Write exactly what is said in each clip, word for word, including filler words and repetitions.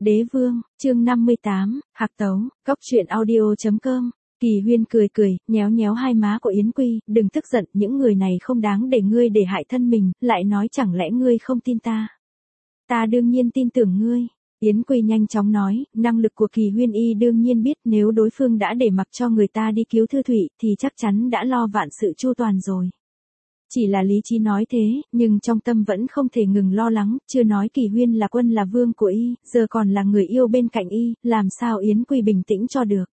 Đế vương, chương năm mươi tám, Hạc Tấu, Cóc truyện audio chấm com. Kỳ Huyên cười cười, nhéo nhéo hai má của Yến Quy, đừng tức giận, những người này không đáng để ngươi để hại thân mình, lại nói chẳng lẽ ngươi không tin ta. Ta đương nhiên tin tưởng ngươi. Yến Quy nhanh chóng nói, năng lực của Kỳ Huyên y đương nhiên biết, nếu đối phương đã để mặc cho người ta đi cứu Thư Thụy, thì chắc chắn đã lo vạn sự chu toàn rồi. Chỉ là lý trí nói thế, nhưng trong tâm vẫn không thể ngừng lo lắng, chưa nói Kỳ Huyên là quân là vương của y, giờ còn là người yêu bên cạnh y, làm sao Yến Quy bình tĩnh cho được.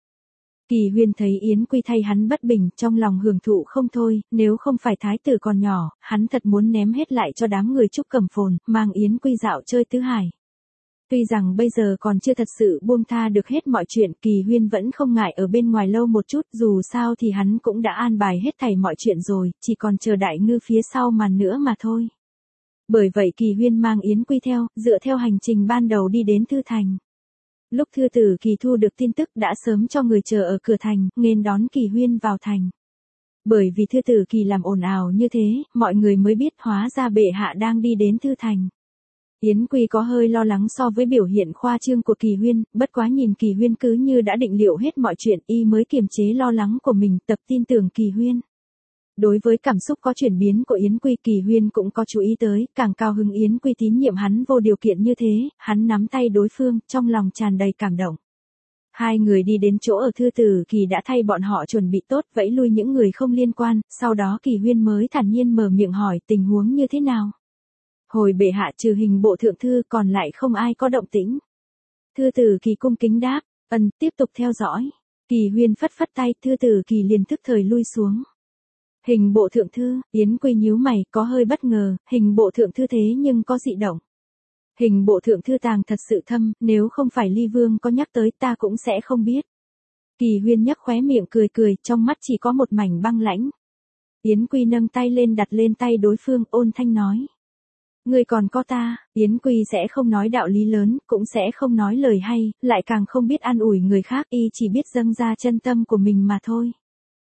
Kỳ Huyên thấy Yến Quy thay hắn bất bình, trong lòng hưởng thụ không thôi, nếu không phải thái tử còn nhỏ, hắn thật muốn ném hết lại cho đám người Trúc Cẩm Phồn, mang Yến Quy dạo chơi tứ hải. Tuy rằng bây giờ còn chưa thật sự buông tha được hết mọi chuyện, Kỳ Huyên vẫn không ngại ở bên ngoài lâu một chút, dù sao thì hắn cũng đã an bài hết thảy mọi chuyện rồi, chỉ còn chờ Đại Ngư phía sau màn nữa mà thôi. Bởi vậy Kỳ Huyên mang Yến Quy theo, dựa theo hành trình ban đầu đi đến Thư Thành. Lúc Thư Tử Kỳ thu được tin tức đã sớm cho người chờ ở cửa thành, nghênh đón Kỳ Huyên vào thành. Bởi vì Thư Tử Kỳ làm ồn ào như thế, mọi người mới biết hóa ra bệ hạ đang đi đến Thư Thành. Yến Quy có hơi lo lắng so với biểu hiện khoa trương của Kỳ Huyên, bất quá nhìn Kỳ Huyên cứ như đã định liệu hết mọi chuyện, y mới kiềm chế lo lắng của mình, tập tin tưởng Kỳ Huyên. Đối với cảm xúc có chuyển biến của Yến Quy, Kỳ Huyên cũng có chú ý tới, càng cao hứng Yến Quy tín nhiệm hắn vô điều kiện như thế, hắn nắm tay đối phương, trong lòng tràn đầy cảm động. Hai người đi đến chỗ ở Thư Tử Kỳ đã thay bọn họ chuẩn bị tốt, vẫy lui những người không liên quan, sau đó Kỳ Huyên mới thản nhiên mở miệng hỏi tình huống như thế nào. Hồi bệ hạ trừ Hình Bộ thượng thư còn lại không ai có động tĩnh. Thư Tử Kỳ cung kính đáp, ân, tiếp tục theo dõi. Kỳ Huyên phất phất tay, Thư Tử Kỳ liền tức thời lui xuống. Hình Bộ thượng thư, Yến Quy nhíu mày, có hơi bất ngờ, Hình Bộ thượng thư thế nhưng có dị động. Hình Bộ thượng thư tàng thật sự thâm, nếu không phải Ly Vương có nhắc tới ta cũng sẽ không biết. Kỳ Huyên nhếch khóe miệng cười cười, trong mắt chỉ có một mảnh băng lãnh. Yến Quy nâng tay lên đặt lên tay đối phương, ôn thanh nói. Ngươi còn có ta, Yến Quy sẽ không nói đạo lý lớn, cũng sẽ không nói lời hay, lại càng không biết an ủi người khác, y chỉ biết dâng ra chân tâm của mình mà thôi.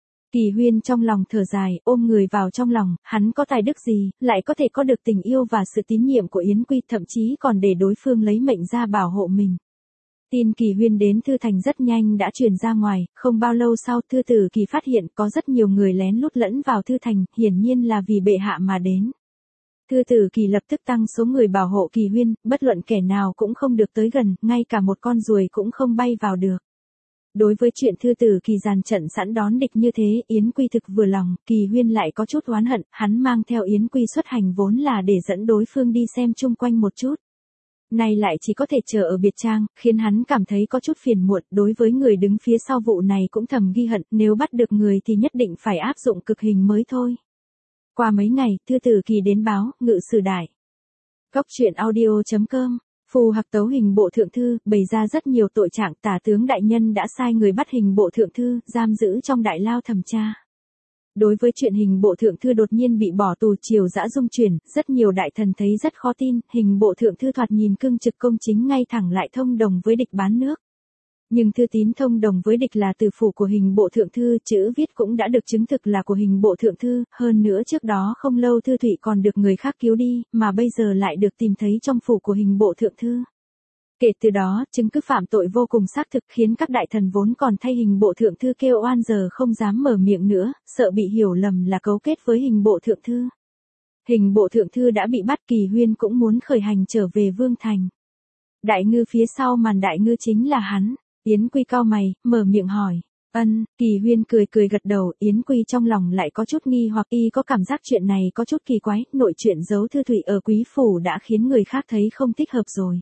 Kỳ Huyên trong lòng thở dài, ôm người vào trong lòng, hắn có tài đức gì, lại có thể có được tình yêu và sự tín nhiệm của Yến Quy, thậm chí còn để đối phương lấy mệnh ra bảo hộ mình. Tin Kỳ Huyên đến Thư Thành rất nhanh đã truyền ra ngoài, không bao lâu sau Thư Tử Kỳ phát hiện có rất nhiều người lén lút lẫn vào Thư Thành, hiển nhiên là vì bệ hạ mà đến. Thư Tử Kỳ lập tức tăng số người bảo hộ Kỳ Huyên, bất luận kẻ nào cũng không được tới gần, ngay cả một con ruồi cũng không bay vào được. Đối với chuyện Thư Tử Kỳ dàn trận sẵn đón địch như thế, Yến Quy thực vừa lòng, Kỳ Huyên lại có chút oán hận, hắn mang theo Yến Quy xuất hành vốn là để dẫn đối phương đi xem chung quanh một chút. Nay lại chỉ có thể chờ ở biệt trang, khiến hắn cảm thấy có chút phiền muộn, đối với người đứng phía sau vụ này cũng thầm ghi hận, nếu bắt được người thì nhất định phải áp dụng cực hình mới thôi. Qua mấy ngày, Thư Tử Kỳ đến báo, ngự sử đại. Cóc truyện audio chấm com. Phù Hạc Tấu Hình Bộ thượng thư, bày ra rất nhiều tội trạng, tả tướng đại nhân đã sai người bắt Hình Bộ thượng thư, giam giữ trong đại lao thẩm tra. Đối với chuyện Hình Bộ thượng thư đột nhiên bị bỏ tù triều dã dung chuyển, rất nhiều đại thần thấy rất khó tin, Hình Bộ thượng thư thoạt nhìn cương trực công chính ngay thẳng lại thông đồng với địch bán nước. Nhưng thư tín thông đồng với địch là từ phủ của Hình Bộ thượng thư, chữ viết cũng đã được chứng thực là của Hình Bộ thượng thư, hơn nữa trước đó không lâu Thư Thụy còn được người khác cứu đi, mà bây giờ lại được tìm thấy trong phủ của Hình Bộ thượng thư. Kể từ đó, chứng cứ phạm tội vô cùng xác thực, khiến các đại thần vốn còn thay Hình Bộ thượng thư kêu oan giờ không dám mở miệng nữa, sợ bị hiểu lầm là cấu kết với Hình Bộ thượng thư. Hình Bộ thượng thư đã bị bắt, Kỳ Huyên cũng muốn khởi hành trở về Vương Thành. Đại Ngư phía sau màn Đại Ngư chính là hắn. Yến Quy cau mày, mở miệng hỏi. Ân, Kỳ Huyên cười cười gật đầu, Yến Quy trong lòng lại có chút nghi hoặc y có cảm giác chuyện này có chút kỳ quái, nội chuyện giấu Thư Thụy ở quý phủ đã khiến người khác thấy không thích hợp rồi.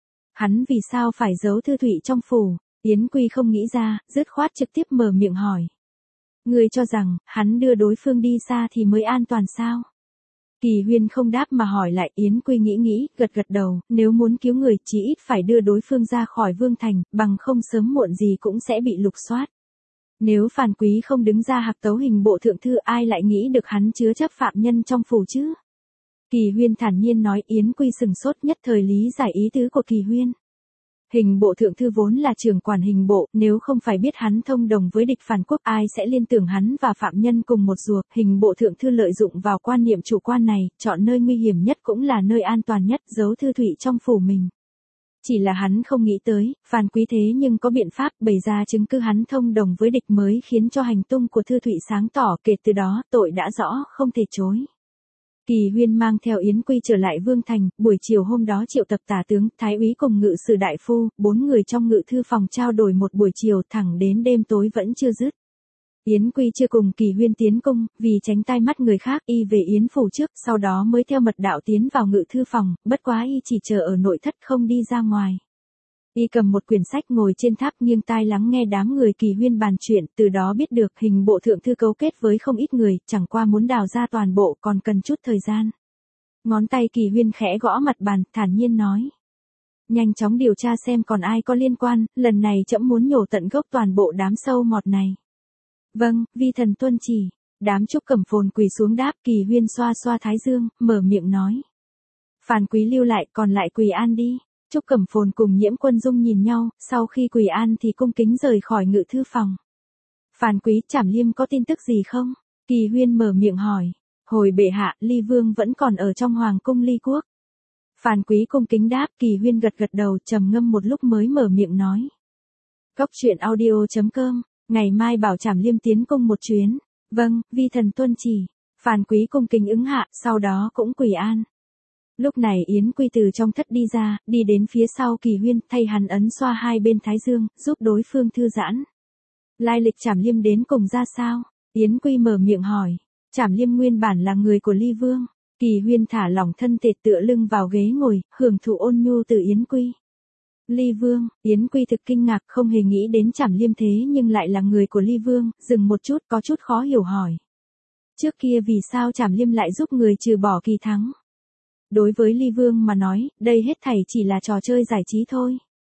Hắn vì sao phải giấu Thư Thụy trong phủ? Yến Quy không nghĩ ra, dứt khoát trực tiếp mở miệng hỏi. Ngươi cho rằng, hắn đưa đối phương đi xa thì mới an toàn sao? Kỳ Huyên không đáp mà hỏi lại, Yến Quy nghĩ nghĩ, gật gật đầu, nếu muốn cứu người chí ít phải đưa đối phương ra khỏi Vương Thành, bằng không sớm muộn gì cũng sẽ bị lục soát. Nếu Phàn Quý không đứng ra Hạc Tấu Hình Bộ thượng thư, ai lại nghĩ được hắn chứa chấp phạm nhân trong phủ chứ? Kỳ Huyên thản nhiên nói. Yến Quy sừng sốt, nhất thời lý giải ý tứ của Kỳ Huyên. Hình Bộ thượng thư vốn là trưởng quản hình bộ, nếu không phải biết hắn thông đồng với địch phản quốc, ai sẽ liên tưởng hắn và phạm nhân cùng một ruột. Hình Bộ thượng thư lợi dụng vào quan niệm chủ quan này, chọn nơi nguy hiểm nhất cũng là nơi an toàn nhất, giấu Thư Thụy trong phủ mình. Chỉ là hắn không nghĩ tới, Phan Quý thế nhưng có biện pháp bày ra chứng cứ hắn thông đồng với địch mới khiến cho hành tung của Thư Thụy sáng tỏ, kể từ đó tội đã rõ không thể chối. Kỳ Huyên mang theo Yến Quy trở lại Vương Thành, buổi chiều hôm đó triệu tập tả tướng, thái úy cùng ngự sử đại phu, bốn người trong ngự thư phòng trao đổi một buổi chiều thẳng đến đêm tối vẫn chưa dứt. Yến Quy chưa cùng Kỳ Huyên tiến cung, vì tránh tai mắt người khác y về Yến phủ trước, sau đó mới theo mật đạo tiến vào ngự thư phòng, bất quá y chỉ chờ ở nội thất không đi ra ngoài. Y cầm một quyển sách ngồi trên tháp nghiêng tai lắng nghe đám người Kỳ Huyên bàn chuyện, từ đó biết được hình bộ thượng thư cấu kết với không ít người, chẳng qua muốn đào ra toàn bộ còn cần chút thời gian. Ngón tay Kỳ Huyên khẽ gõ mặt bàn, thản nhiên nói. Nhanh chóng điều tra xem còn ai có liên quan, lần này trẫm muốn nhổ tận gốc toàn bộ đám sâu mọt này. Vâng, vi thần tuân chỉ. Đám Trúc Cẩm Phồn quỳ xuống đáp. Kỳ Huyên xoa xoa thái dương, mở miệng nói. Phan Quý lưu lại, còn lại quỳ an đi. Trúc Cẩm Phồn cùng Nhiễm Quân Dung nhìn nhau, sau khi quỳ an thì cung kính rời khỏi ngự thư phòng. Phan Quý, Trảm Liêm có tin tức gì không? Kỳ Huyên mở miệng hỏi. Hồi bệ hạ, Ly Vương vẫn còn ở trong hoàng cung Ly Quốc. Phan Quý cung kính đáp. Kỳ Huyên gật gật đầu, trầm ngâm một lúc mới mở miệng nói. Cốc truyện audio chấm com. Ngày mai bảo Trảm Liêm tiến cung một chuyến. Vâng, vi thần tuân chỉ. Phan Quý cung kính ứng hạ, sau đó cũng quỳ an. Lúc này Yến Quy từ trong thất đi ra, đi đến phía sau Kỳ Huyên, thay hắn ấn xoa hai bên thái dương, giúp đối phương thư giãn. Lai lịch Trảm Liêm đến cùng ra sao? Yến Quy mở miệng hỏi. Trảm Liêm nguyên bản là người của Ly Vương. Kỳ Huyên thả lỏng thân thể tựa lưng vào ghế ngồi, hưởng thụ ôn nhu từ Yến Quy. Ly Vương, Yến Quy thực kinh ngạc, không hề nghĩ đến Trảm Liêm thế nhưng lại là người của Ly Vương, dừng một chút có chút khó hiểu hỏi. Trước kia vì sao Trảm Liêm lại giúp người trừ bỏ Kỳ Thắng? Đối với Ly Vương mà nói, đây hết thảy chỉ là trò chơi giải trí thôi.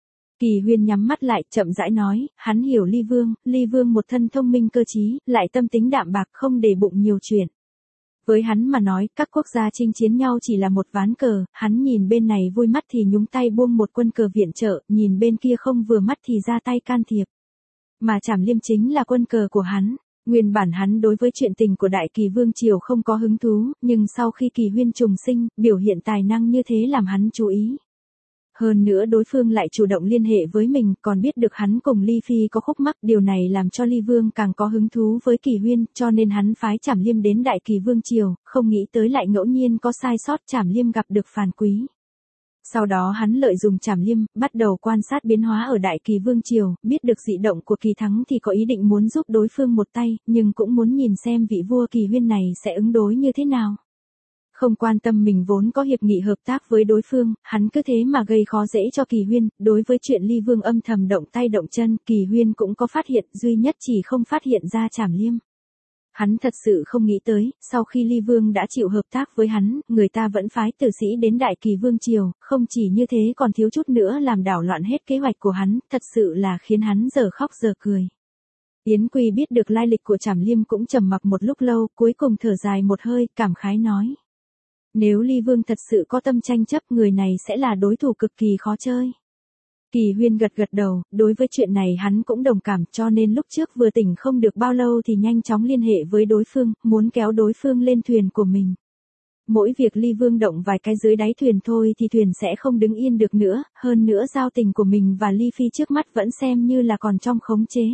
Kỳ Huyên nhắm mắt lại, chậm rãi nói, hắn hiểu Ly Vương, Ly Vương một thân thông minh cơ trí, lại tâm tính đạm bạc không để bụng nhiều chuyện. Với hắn mà nói, các quốc gia chinh chiến nhau chỉ là một ván cờ, hắn nhìn bên này vui mắt thì nhúng tay buông một quân cờ viện trợ, nhìn bên kia không vừa mắt thì ra tay can thiệp. Mà Trảm Liêm chính là quân cờ của hắn. Nguyên bản hắn đối với chuyện tình của Đại Kỳ Vương Triều không có hứng thú, nhưng sau khi Kỳ Huyên trùng sinh, biểu hiện tài năng như thế làm hắn chú ý. Hơn nữa đối phương lại chủ động liên hệ với mình, còn biết được hắn cùng Ly Phi có khúc mắc, điều này làm cho Ly Vương càng có hứng thú với Kỳ Huyên, cho nên hắn phái Trảm Liêm đến Đại Kỳ Vương Triều, không nghĩ tới lại ngẫu nhiên có sai sót Trảm Liêm gặp được Phan Quý. Sau đó hắn lợi dụng Trảm Liêm, bắt đầu quan sát biến hóa ở Đại Kỳ Vương Triều, biết được dị động của Kỳ Thắng thì có ý định muốn giúp đối phương một tay, nhưng cũng muốn nhìn xem vị vua Kỳ Huyên này sẽ ứng đối như thế nào. Không quan tâm mình vốn có hiệp nghị hợp tác với đối phương, hắn cứ thế mà gây khó dễ cho Kỳ Huyên, đối với chuyện Ly Vương âm thầm động tay động chân, Kỳ Huyên cũng có phát hiện, duy nhất chỉ không phát hiện ra Trảm Liêm. Hắn thật sự không nghĩ tới, sau khi Ly Vương đã chịu hợp tác với hắn, người ta vẫn phái tử sĩ đến Đại Kỳ Vương Triều, không chỉ như thế còn thiếu chút nữa làm đảo loạn hết kế hoạch của hắn, thật sự là khiến hắn giờ khóc giờ cười. Yến Quy biết được lai lịch của Trảm Liêm cũng trầm mặc một lúc lâu, cuối cùng thở dài một hơi, cảm khái nói. Nếu Ly Vương thật sự có tâm tranh chấp, người này sẽ là đối thủ cực kỳ khó chơi. Kỳ Huyên gật gật đầu, đối với chuyện này hắn cũng đồng cảm, cho nên lúc trước vừa tỉnh không được bao lâu thì nhanh chóng liên hệ với đối phương, muốn kéo đối phương lên thuyền của mình. Mỗi việc Ly Vương động vài cái dưới đáy thuyền thôi thì thuyền sẽ không đứng yên được nữa, hơn nữa giao tình của mình và Ly Phi trước mắt vẫn xem như là còn trong khống chế.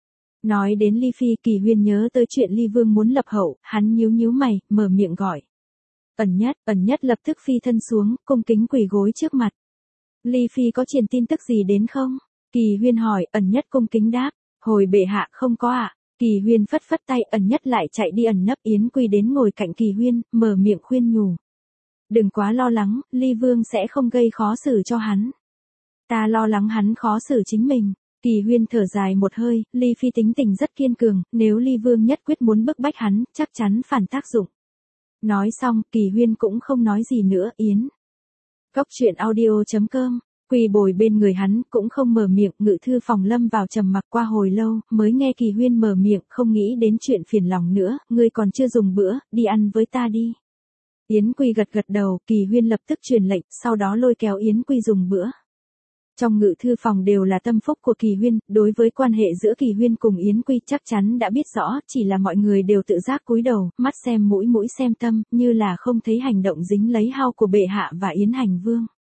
Nói đến Ly Phi, Kỳ Huyên nhớ tới chuyện Ly Vương muốn lập hậu, hắn nhíu nhíu mày, mở miệng gọi. Ẩn Nhất, Ẩn Nhất lập tức phi thân xuống, cung kính quỳ gối trước mặt. Ly Phi có truyền tin tức gì đến không? Kỳ Huyên hỏi. Ẩn Nhất cung kính đáp. Hồi bệ hạ không có ạ. À? Kỳ Huyên phất phất tay, Ẩn Nhất lại chạy đi ẩn nấp. Yến Quy đến ngồi cạnh Kỳ Huyên, mở miệng khuyên nhủ. Đừng quá lo lắng, Ly Vương sẽ không gây khó xử cho hắn. Ta lo lắng hắn khó xử chính mình. Kỳ Huyên thở dài một hơi, Ly Phi tính tình rất kiên cường, nếu Ly Vương nhất quyết muốn bức bách hắn, chắc chắn phản tác dụng. Nói xong, Kỳ Huyên cũng không nói gì nữa. Yến. Cốc truyện audio chấm com. Quỳ bồi bên người hắn, cũng không mở miệng, ngự thư phòng lâm vào trầm mặc qua hồi lâu, mới nghe Kỳ Huyên mở miệng, không nghĩ đến chuyện phiền lòng nữa, ngươi còn chưa dùng bữa, đi ăn với ta đi. Yến Quy gật gật đầu, Kỳ Huyên lập tức truyền lệnh, sau đó lôi kéo Yến Quy dùng bữa. Trong ngự thư phòng đều là tâm phúc của Kỳ Huyên, đối với quan hệ giữa Kỳ Huyên cùng Yến Quy chắc chắn đã biết rõ, chỉ là mọi người đều tự giác cúi đầu, mắt xem mũi mũi xem tâm, như là không thấy hành động dính lấy hao của bệ hạ và Yến Hành Vương.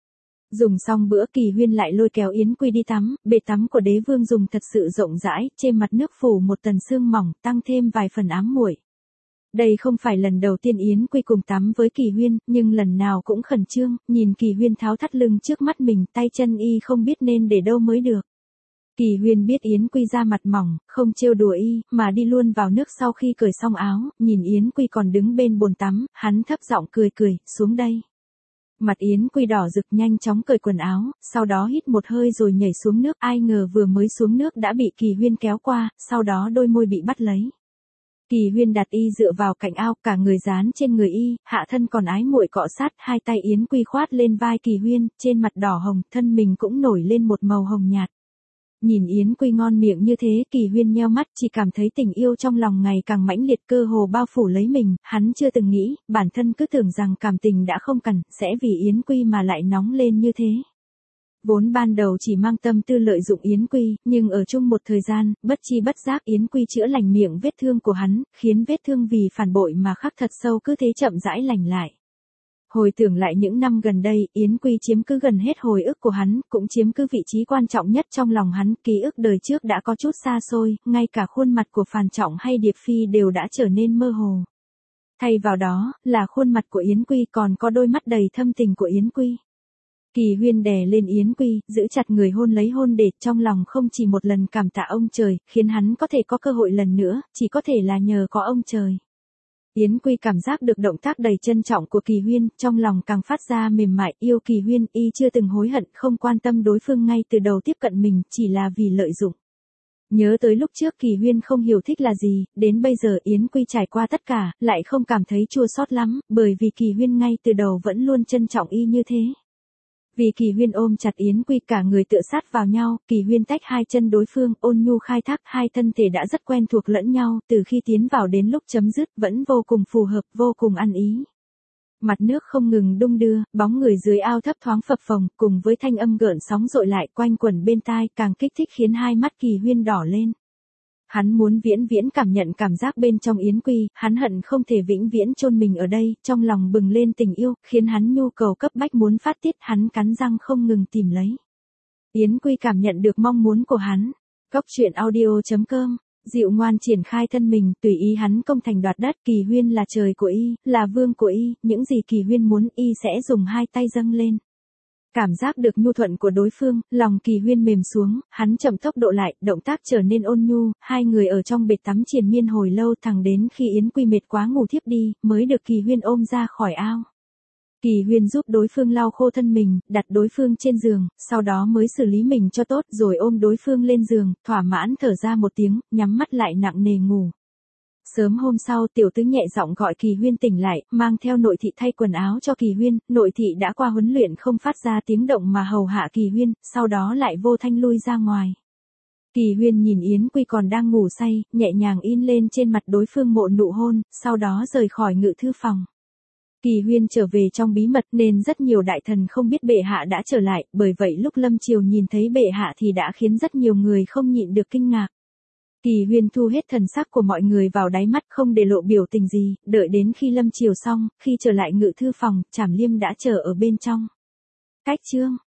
Dùng xong bữa Kỳ Huyên lại lôi kéo Yến Quy đi tắm, bể tắm của đế vương dùng thật sự rộng rãi, trên mặt nước phủ một tầng sương mỏng, tăng thêm vài phần ám muội. Đây không phải lần đầu tiên Yến Quy cùng tắm với Kỳ Huyên, nhưng lần nào cũng khẩn trương, nhìn Kỳ Huyên tháo thắt lưng trước mắt mình, tay chân y không biết nên để đâu mới được. Kỳ Huyên biết Yến Quy da mặt mỏng, không trêu đùa y, mà đi luôn vào nước sau khi cởi xong áo, nhìn Yến Quy còn đứng bên bồn tắm, hắn thấp giọng cười cười, xuống đây. Mặt Yến Quy đỏ rực nhanh chóng cởi quần áo, sau đó hít một hơi rồi nhảy xuống nước, ai ngờ vừa mới xuống nước đã bị Kỳ Huyên kéo qua, sau đó đôi môi bị bắt lấy. Kỳ Huyên đặt y dựa vào cạnh ao, cả người dán trên người y, hạ thân còn ái muội cọ sát, hai tay Yến Quy khoát lên vai Kỳ Huyên, trên mặt đỏ hồng, thân mình cũng nổi lên một màu hồng nhạt. Nhìn Yến Quy ngon miệng như thế, Kỳ Huyên nheo mắt, chỉ cảm thấy tình yêu trong lòng ngày càng mãnh liệt, cơ hồ bao phủ lấy mình, hắn chưa từng nghĩ, bản thân cứ tưởng rằng cảm tình đã không cần, sẽ vì Yến Quy mà lại nóng lên như thế. Vốn ban đầu chỉ mang tâm tư lợi dụng Yến Quy, nhưng ở chung một thời gian, bất chi bất giác Yến Quy chữa lành miệng vết thương của hắn, khiến vết thương vì phản bội mà khắc thật sâu cứ thế chậm rãi lành lại. Hồi tưởng lại những năm gần đây, Yến Quy chiếm cứ gần hết hồi ức của hắn, cũng chiếm cứ vị trí quan trọng nhất trong lòng hắn, ký ức đời trước đã có chút xa xôi, ngay cả khuôn mặt của Phàn Trọng hay Điệp Phi đều đã trở nên mơ hồ. Thay vào đó, là khuôn mặt của Yến Quy, còn có đôi mắt đầy thâm tình của Yến Quy. Kỳ Huyên đè lên Yến Quy, giữ chặt người hôn lấy hôn để, trong lòng không chỉ một lần cảm tạ ông trời, khiến hắn có thể có cơ hội lần nữa, chỉ có thể là nhờ có ông trời. Yến Quy cảm giác được động tác đầy trân trọng của Kỳ Huyên, trong lòng càng phát ra mềm mại, yêu Kỳ Huyên, y chưa từng hối hận, không quan tâm đối phương ngay từ đầu tiếp cận mình, chỉ là vì lợi dụng. Nhớ tới lúc trước Kỳ Huyên không hiểu thích là gì, đến bây giờ Yến Quy trải qua tất cả, lại không cảm thấy chua xót lắm, bởi vì Kỳ Huyên ngay từ đầu vẫn luôn trân trọng y như thế. Vì Kỳ Huyên ôm chặt Yến Quy, cả người tựa sát vào nhau, Kỳ Huyên tách hai chân đối phương, ôn nhu khai thác, hai thân thể đã rất quen thuộc lẫn nhau, từ khi tiến vào đến lúc chấm dứt, vẫn vô cùng phù hợp, vô cùng ăn ý. Mặt nước không ngừng đung đưa, bóng người dưới ao thấp thoáng phập phồng, cùng với thanh âm gợn sóng dội lại quanh quẩn bên tai, càng kích thích khiến hai mắt Kỳ Huyên đỏ lên. Hắn muốn viễn viễn cảm nhận cảm giác bên trong Yến Quy, hắn hận không thể vĩnh viễn chôn mình ở đây, trong lòng bừng lên tình yêu, khiến hắn nhu cầu cấp bách muốn phát tiết, hắn cắn răng không ngừng tìm lấy. Yến Quy cảm nhận được mong muốn của hắn. Cốc truyện audio chấm com, dịu ngoan triển khai thân mình, tùy ý hắn công thành đoạt đất, Kỳ Huyên là trời của y, là vương của y, những gì Kỳ Huyên muốn y sẽ dùng hai tay dâng lên. Cảm giác được nhu thuận của đối phương, lòng Kỳ Huyên mềm xuống, hắn chậm tốc độ lại, động tác trở nên ôn nhu, hai người ở trong bể tắm triền miên hồi lâu, thẳng đến khi Yến Quy mệt quá ngủ thiếp đi, mới được Kỳ Huyên ôm ra khỏi ao. Kỳ Huyên giúp đối phương lau khô thân mình, đặt đối phương trên giường, sau đó mới xử lý mình cho tốt, rồi ôm đối phương lên giường, thỏa mãn thở ra một tiếng, nhắm mắt lại nặng nề ngủ. Sớm hôm sau, tiểu tứ nhẹ giọng gọi Kỳ Huyên tỉnh lại, mang theo nội thị thay quần áo cho Kỳ Huyên, nội thị đã qua huấn luyện không phát ra tiếng động mà hầu hạ Kỳ Huyên, sau đó lại vô thanh lui ra ngoài. Kỳ Huyên nhìn Yến Quy còn đang ngủ say, nhẹ nhàng in lên trên mặt đối phương một nụ hôn, sau đó rời khỏi ngự thư phòng. Kỳ Huyên trở về trong bí mật nên rất nhiều đại thần không biết bệ hạ đã trở lại, bởi vậy lúc Lâm Triều nhìn thấy bệ hạ thì đã khiến rất nhiều người không nhịn được kinh ngạc. Kỳ Huyên thu hết thần sắc của mọi người vào đáy mắt, không để lộ biểu tình gì, đợi đến khi Lâm Triều xong, khi trở lại ngự thư phòng, Trảm Liêm đã chờ ở bên trong. Cách chương